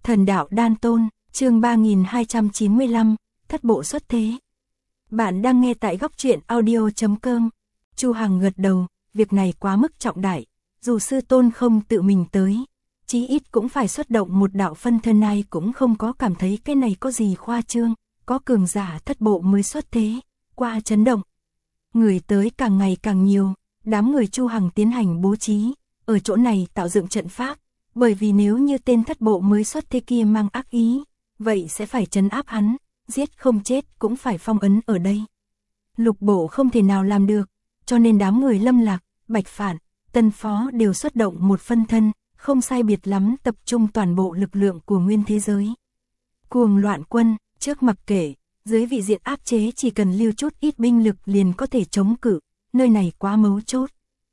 Thần đạo đan tôn, chương 3295, thất bộ xuất thế. Bạn đang nghe tại góc truyện audio.com. Chu Hằng gật đầu, việc này quá mức trọng đại, dù sư tôn không tự mình tới, chí ít cũng phải xuất động một đạo phân thân, này cũng không có cảm thấy cái này có gì khoa trương, có cường giả thất bộ mới xuất thế, qua chấn động. Người tới càng ngày càng nhiều, đám người Chu Hằng tiến hành bố trí, ở chỗ này tạo dựng trận pháp, bởi vì nếu như tên thất bộ mới xuất thế kia mang ác ý, vậy sẽ phải trấn áp hắn, giết không chết cũng phải phong ấn ở đây. Lục bộ không thể nào làm được, cho nên đám người Lâm Lạc, Bạch Phản, Tân Phó đều xuất động một phân thân, không sai biệt lắm tập trung toàn bộ lực lượng của nguyên thế giới. Cuồng loạn quân, trước mặc kệ, dưới vị diện áp chế chỉ cần lưu chút ít binh lực liền có thể chống cự, nơi này quá mấu chốt.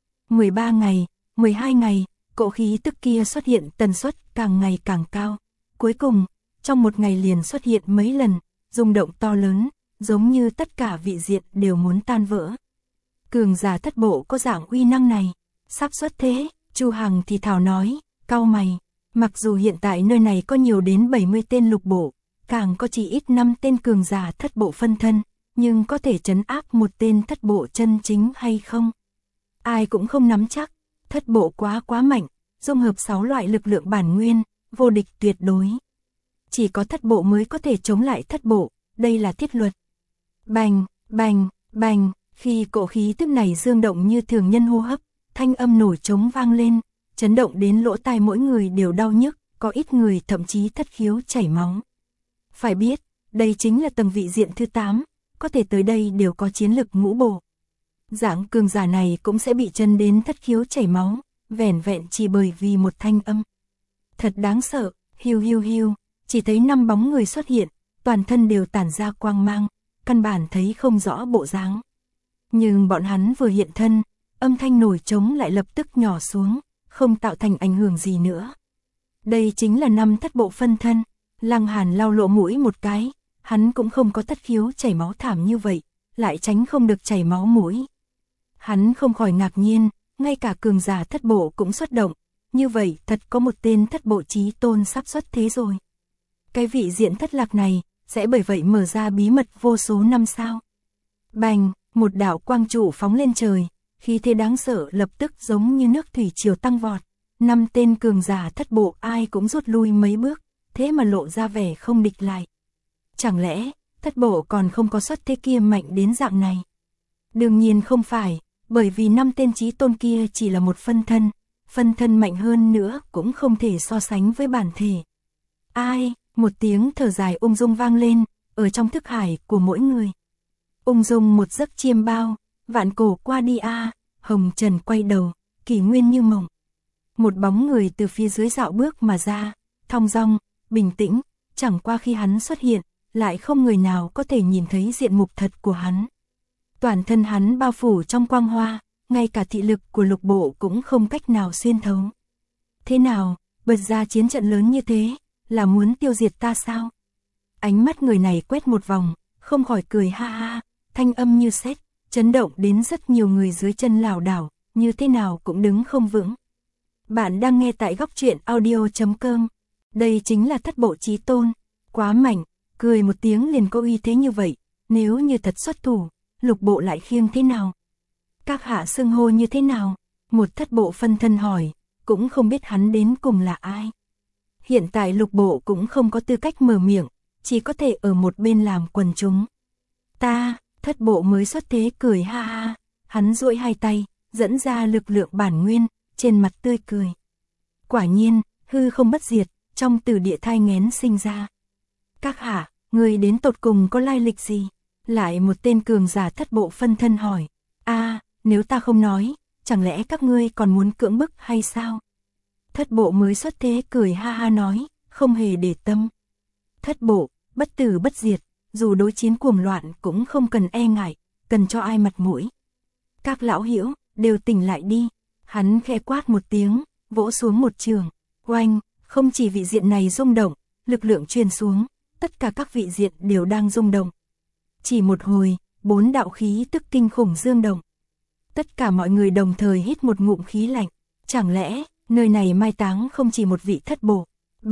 13 ngày, 12 ngày, cỗ khí tức kia xuất hiện tần suất càng ngày càng cao. Cuối cùng, trong một ngày liền xuất hiện mấy lần, rung động to lớn, giống như tất cả vị diện đều muốn tan vỡ. Cường giả thất bộ có dạng uy năng này, sắp xuất thế, Chu Hằng thì thào nói, cau mày, mặc dù hiện tại nơi này có nhiều đến 70 tên lục bộ, càng có chỉ ít 5 tên cường giả thất bộ phân thân, nhưng có thể trấn áp một tên thất bộ chân chính hay không? Ai cũng không nắm chắc, thất bộ quá mạnh, dung hợp 6 loại lực lượng bản nguyên, vô địch tuyệt đối. Chỉ có thất bộ mới có thể chống lại thất bộ, đây là thiết luật. Bành, bành, bành, khi cỗ khí tức này dương động như thường nhân hô hấp, thanh âm nổi trống vang lên, chấn động đến lỗ tai mỗi người đều đau nhức, có ít người thậm chí thất khiếu chảy máu. Phải biết, đây chính là tầng vị diện thứ 8, có thể tới đây đều có chiến lực ngũ bộ. Dạng cường giả này cũng sẽ bị chân đến thất khiếu chảy máu, vẻn vẹn chỉ bởi vì một thanh âm. Thật đáng sợ, hiu, chỉ thấy 5 bóng người xuất hiện, toàn thân đều tản ra quang mang, căn bản thấy không rõ bộ dáng. Nhưng bọn hắn vừa hiện thân, âm thanh nổi trống lại lập tức nhỏ xuống, không tạo thành ảnh hưởng gì nữa. Đây chính là 5 thất bộ phân thân. Lăng Hàn lau lỗ mũi một cái, hắn cũng không có thất khiếu chảy máu thảm như vậy, lại tránh không được chảy máu mũi. Hắn không khỏi ngạc nhiên, ngay cả cường giả thất bộ cũng xuất động, như vậy thật có một tên thất bộ chí tôn sắp xuất thế rồi. Cái vị diện thất lạc này, sẽ bởi vậy mở ra bí mật vô số năm sao. Bành, một đạo quang trụ phóng lên trời, khí thế đáng sợ lập tức giống như nước thủy triều tăng vọt. 5 tên cường giả thất bộ ai cũng rút lui mấy bước, thế mà lộ ra vẻ không địch lại. Chẳng lẽ, thất bộ còn không có xuất thế kia mạnh đến dạng này? Đương nhiên không phải, bởi vì 5 tên chí tôn kia chỉ là một phân thân mạnh hơn nữa cũng không thể so sánh với bản thể. Ai, một tiếng thở dài ung dung vang lên, ở trong thức hải của mỗi người. Ung dung một giấc chiêm bao, vạn cổ qua đi a, hồng trần quay đầu, kỷ nguyên như mộng. Một bóng người từ phía dưới dạo bước mà ra, thong dong, bình tĩnh, chẳng qua khi hắn xuất hiện, lại không người nào có thể nhìn thấy diện mục thật của hắn. Toàn thân hắn bao phủ trong quang hoa, ngay cả thị lực của lục bộ cũng không cách nào xuyên thấu. Thế nào, bật ra chiến trận lớn như thế, là muốn tiêu diệt ta sao? Ánh mắt người này quét một vòng, không khỏi cười ha ha, thanh âm như sét, chấn động đến rất nhiều người dưới chân lảo đảo, như thế nào cũng đứng không vững. Bạn đang nghe tại góc truyện audio.com. Đây chính là thất bộ chí tôn, quá mạnh, cười một tiếng liền có uy thế như vậy, nếu như thật xuất thủ, lục bộ lại khiêng thế nào? Các hạ xưng hô như thế nào? Một thất bộ phân thân hỏi, cũng không biết hắn đến cùng là ai. Hiện tại lục bộ cũng không có tư cách mở miệng, chỉ có thể ở một bên làm quần chúng. Ta, thất bộ mới xuất thế cười ha ha, hắn duỗi hai tay, dẫn ra lực lượng bản nguyên, trên mặt tươi cười. Quả nhiên, hư không bất diệt, trong từ địa thai nghén sinh ra. Các hạ, người đến tột cùng có lai lịch gì? Lại một tên cường giả thất bộ phân thân hỏi. Nếu ta không nói, chẳng lẽ các ngươi còn muốn cưỡng bức hay sao? Thất bộ mới xuất thế cười ha ha nói, không hề để tâm. Thất bộ, bất tử bất diệt, dù đối chiến cuồng loạn cũng không cần e ngại, cần cho ai mặt mũi. Các lão hữu đều tỉnh lại đi. Hắn khẽ quát một tiếng, vỗ xuống một trường. Oanh, không chỉ vị diện này rung động, lực lượng truyền xuống, tất cả các vị diện đều đang rung động. Chỉ một hồi, 4 đạo khí tức kinh khủng dương động. Tất cả mọi người đồng thời hít một ngụm khí lạnh. Chẳng lẽ, nơi này mai táng không chỉ một vị thất bộ? Bành,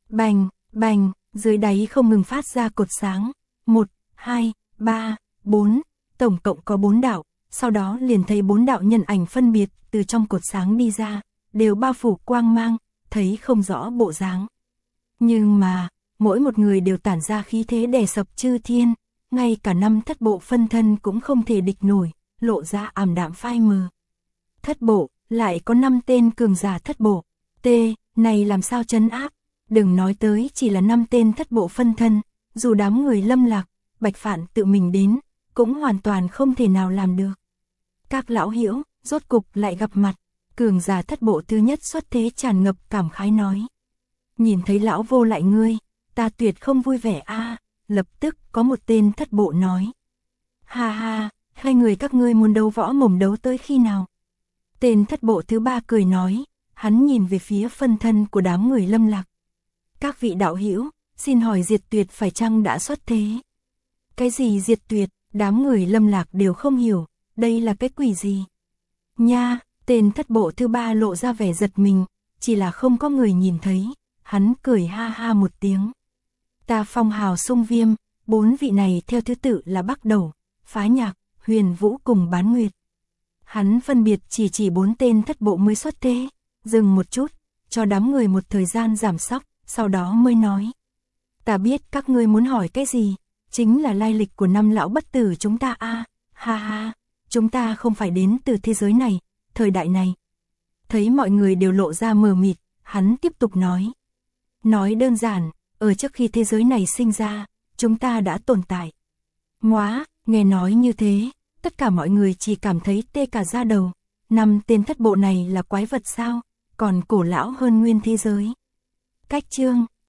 Bành, bành, dưới đáy không ngừng phát ra cột sáng. 1, 2, 3, 4, tổng cộng có 4 đạo, sau đó liền thấy 4 đạo nhân ảnh phân biệt từ trong cột sáng đi ra, đều bao phủ quang mang, thấy không rõ bộ dáng. Nhưng mà, mỗi một người đều tản ra khí thế đè sập chư thiên, ngay cả 5 thất bộ phân thân cũng không thể địch nổi, lộ ra ảm đạm phai mờ. Thất bộ, lại có 5 tên cường giả thất bộ. Này làm sao trấn áp? Đừng nói tới chỉ là 5 tên thất bộ phân thân, dù đám người Lâm Lạc, Bạch Phạn tự mình đến, cũng hoàn toàn không thể nào làm được. Các lão hữu, rốt cục lại gặp mặt, cường giả thất bộ thứ nhất xuất thế tràn ngập cảm khái nói. Nhìn thấy lão vô lại ngươi, ta tuyệt không vui vẻ a. Lập tức có một tên thất bộ nói. Ha ha, hai người các ngươi muốn đấu võ mồm đấu tới khi nào? Tên thất bộ thứ ba cười nói, hắn nhìn về phía phân thân của đám người Lâm Lạc. Các vị đạo hữu, xin hỏi Diệt Tuyệt phải chăng đã xuất thế? Cái gì Diệt Tuyệt? Đám người Lâm Lạc đều không hiểu, đây là cái quỷ gì? Nha, tên thất bộ thứ ba lộ ra vẻ giật mình, chỉ là không có người nhìn thấy, hắn cười ha ha một tiếng. Ta Phong Hào Xung Viêm, 4 vị này theo thứ tự là Bắc Đầu, Phá Nhạc, Huyền Vũ cùng Bán Nguyệt. Hắn phân biệt chỉ 4 tên thất bộ mới xuất thế, dừng một chút, cho đám người một thời gian giảm sóc, sau đó mới nói. Ta biết các ngươi muốn hỏi cái gì, chính là lai lịch của 5 lão bất tử chúng ta a. Ha ha, chúng ta không phải đến từ thế giới này, thời đại này. Thấy mọi người đều lộ ra mờ mịt, hắn tiếp tục nói. Nói đơn giản, ở trước khi thế giới này sinh ra, chúng ta đã tồn tại. Ngoá, nghe nói như thế, tất cả mọi người chỉ cảm thấy tê cả da đầu. 5 tên thất bộ này là quái vật sao, còn cổ lão hơn nguyên thế giới. Cách chương